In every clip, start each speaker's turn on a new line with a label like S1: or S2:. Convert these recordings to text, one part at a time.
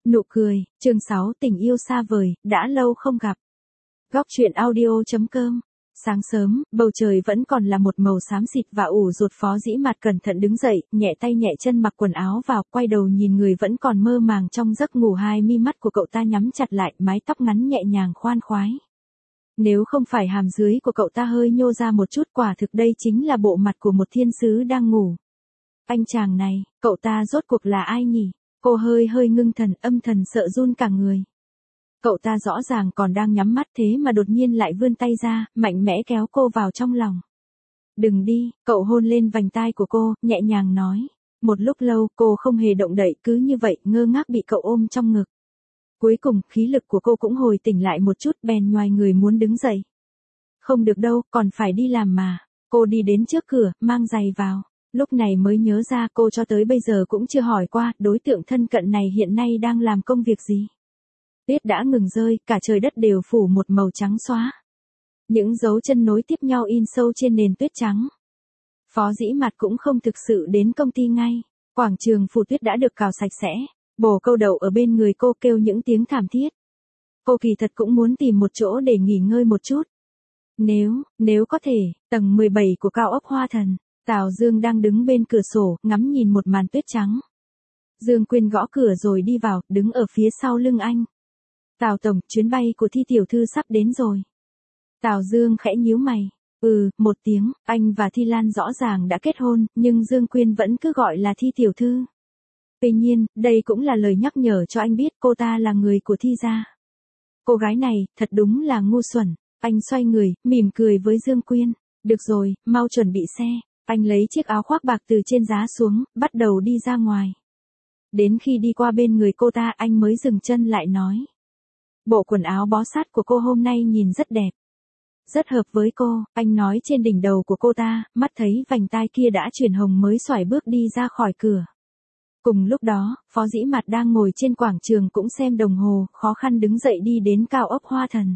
S1: Nụ cười, chương 6 tình yêu xa vời, đã lâu không gặp. Góc truyện audio.com. Sáng sớm, bầu trời vẫn còn là một màu xám xịt và ủ rột. Phó Dĩ Mạt cẩn thận đứng dậy, nhẹ tay nhẹ chân mặc quần áo vào, quay đầu nhìn người vẫn còn mơ màng trong giấc ngủ. Hai mi mắt của cậu ta nhắm chặt lại, mái tóc ngắn nhẹ nhàng khoan khoái. Nếu không phải hàm dưới của cậu ta hơi nhô ra một chút, quả thực đây chính là bộ mặt của một thiên sứ đang ngủ. Anh chàng này, cậu ta rốt cuộc là ai nhỉ? Cô hơi ngưng thần, âm thầm sợ run cả người. Cậu ta rõ ràng còn đang nhắm mắt thế mà đột nhiên lại vươn tay ra, mạnh mẽ kéo cô vào trong lòng. Đừng đi, cậu hôn lên vành tai của cô, nhẹ nhàng nói. Một lúc lâu cô không hề động đậy, cứ như vậy ngơ ngác bị cậu ôm trong ngực. Cuối cùng khí lực của cô cũng hồi tỉnh lại một chút, bèn nhoài người muốn đứng dậy. Không được đâu, còn phải đi làm mà. Cô đi đến trước cửa, mang giày vào. Lúc này mới nhớ ra cô cho tới bây giờ cũng chưa hỏi qua đối tượng thân cận này hiện nay đang làm công việc gì. Tuyết đã ngừng rơi, cả trời đất đều phủ một màu trắng xóa. Những dấu chân nối tiếp nhau in sâu trên nền tuyết trắng. Phó Dĩ Mạt cũng không thực sự đến công ty ngay. Quảng trường phủ tuyết đã được cào sạch sẽ. Bồ Câu đậu ở bên người cô kêu những tiếng thảm thiết. Cô kỳ thật cũng muốn tìm một chỗ để nghỉ ngơi một chút. Nếu có thể, tầng 17 của cao ốc Hoa Thần. Tào Dương đang đứng bên cửa sổ, ngắm nhìn một màn tuyết trắng. Dương Quyên gõ cửa rồi đi vào, đứng ở phía sau lưng anh. Tào tổng, chuyến bay của Thi tiểu thư sắp đến rồi. Tào Dương khẽ nhíu mày. Một tiếng, anh và Thi Lan rõ ràng đã kết hôn, nhưng Dương Quyên vẫn cứ gọi là Thi tiểu thư. Tuy nhiên, đây cũng là lời nhắc nhở cho anh biết cô ta là người của Thi gia. Cô gái này, thật đúng là ngu xuẩn. Anh xoay người, mỉm cười với Dương Quyên. Được rồi, mau chuẩn bị xe. Anh lấy chiếc áo khoác bạc từ trên giá xuống, bắt đầu đi ra ngoài. Đến khi đi qua bên người cô ta anh mới dừng chân lại nói. Bộ quần áo bó sát của cô hôm nay nhìn rất đẹp. Rất hợp với cô, anh nói trên đỉnh đầu của cô ta, mắt thấy vành tai kia đã chuyển hồng mới xoải bước đi ra khỏi cửa. Cùng lúc đó, Phó Dĩ Mạt đang ngồi trên quảng trường cũng xem đồng hồ, khó khăn đứng dậy đi đến cao ốc Hoa Thần.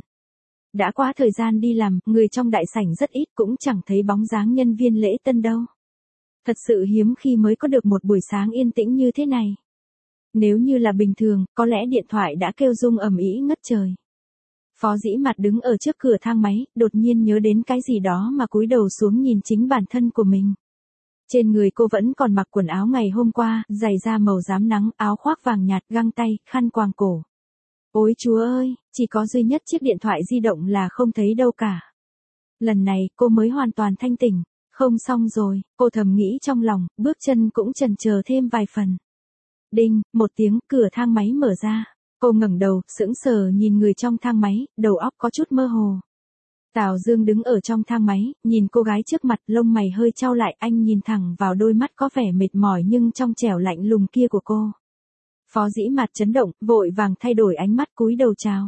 S1: Đã qua thời gian đi làm, người trong đại sảnh rất ít, cũng chẳng thấy bóng dáng nhân viên lễ tân đâu. Thật sự hiếm khi mới có được một buổi sáng yên tĩnh như thế này. Nếu như là bình thường, có lẽ điện thoại đã kêu rung ầm ĩ ngất trời. Phó Dĩ Mạt đứng ở trước cửa thang máy, đột nhiên nhớ đến cái gì đó mà cúi đầu xuống nhìn chính bản thân của mình. Trên người cô vẫn còn mặc quần áo ngày hôm qua, giày da màu rám nắng, áo khoác vàng nhạt, găng tay, khăn quàng cổ. Ôi Chúa ơi, chỉ có duy nhất chiếc điện thoại di động là không thấy đâu cả. Lần này cô mới hoàn toàn thanh tỉnh. Không xong rồi, cô thầm nghĩ trong lòng, bước chân cũng chần chờ thêm vài phần. Đinh, một tiếng, cửa thang máy mở ra. Cô ngẩng đầu, sững sờ nhìn người trong thang máy, đầu óc có chút mơ hồ. Tào Dương đứng ở trong thang máy, nhìn cô gái trước mặt, lông mày hơi chau lại, anh nhìn thẳng vào đôi mắt có vẻ mệt mỏi nhưng trong trẻo lạnh lùng kia của cô. Phó Dĩ Mạt chấn động, vội vàng thay đổi ánh mắt cúi đầu chào.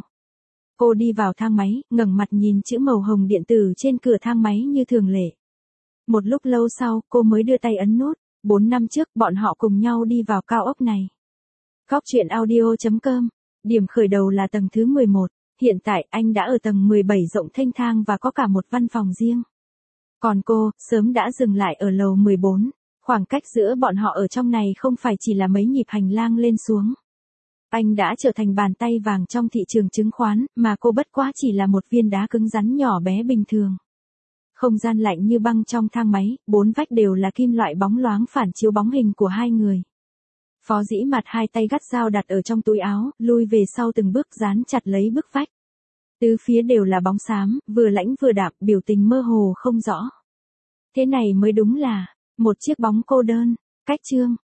S1: Cô đi vào thang máy, ngẩng mặt nhìn chữ màu hồng điện tử trên cửa thang máy như thường lệ. Một lúc lâu sau, cô mới đưa tay ấn nút. 4 năm trước, bọn họ cùng nhau đi vào cao ốc này. Góc truyện audio.com. Điểm khởi đầu là tầng thứ 11. Hiện tại, anh đã ở tầng 17 rộng thênh thang và có cả một văn phòng riêng. Còn cô, sớm đã dừng lại ở lầu 14. Khoảng cách giữa bọn họ ở trong này không phải chỉ là mấy nhịp hành lang lên xuống. Anh đã trở thành bàn tay vàng trong thị trường chứng khoán, mà cô bất quá chỉ là một viên đá cứng rắn nhỏ bé bình thường. Không gian lạnh như băng trong thang máy, 4 vách đều là kim loại bóng loáng phản chiếu bóng hình của hai người. Phó Dĩ Mạt hai tay gắt gao đặt ở trong túi áo, lui về sau từng bước dán chặt lấy bức vách. Tứ phía đều là bóng xám, vừa lãnh vừa đạm, biểu tình mơ hồ không rõ. Thế này mới đúng là một chiếc bóng cô đơn. Cách chương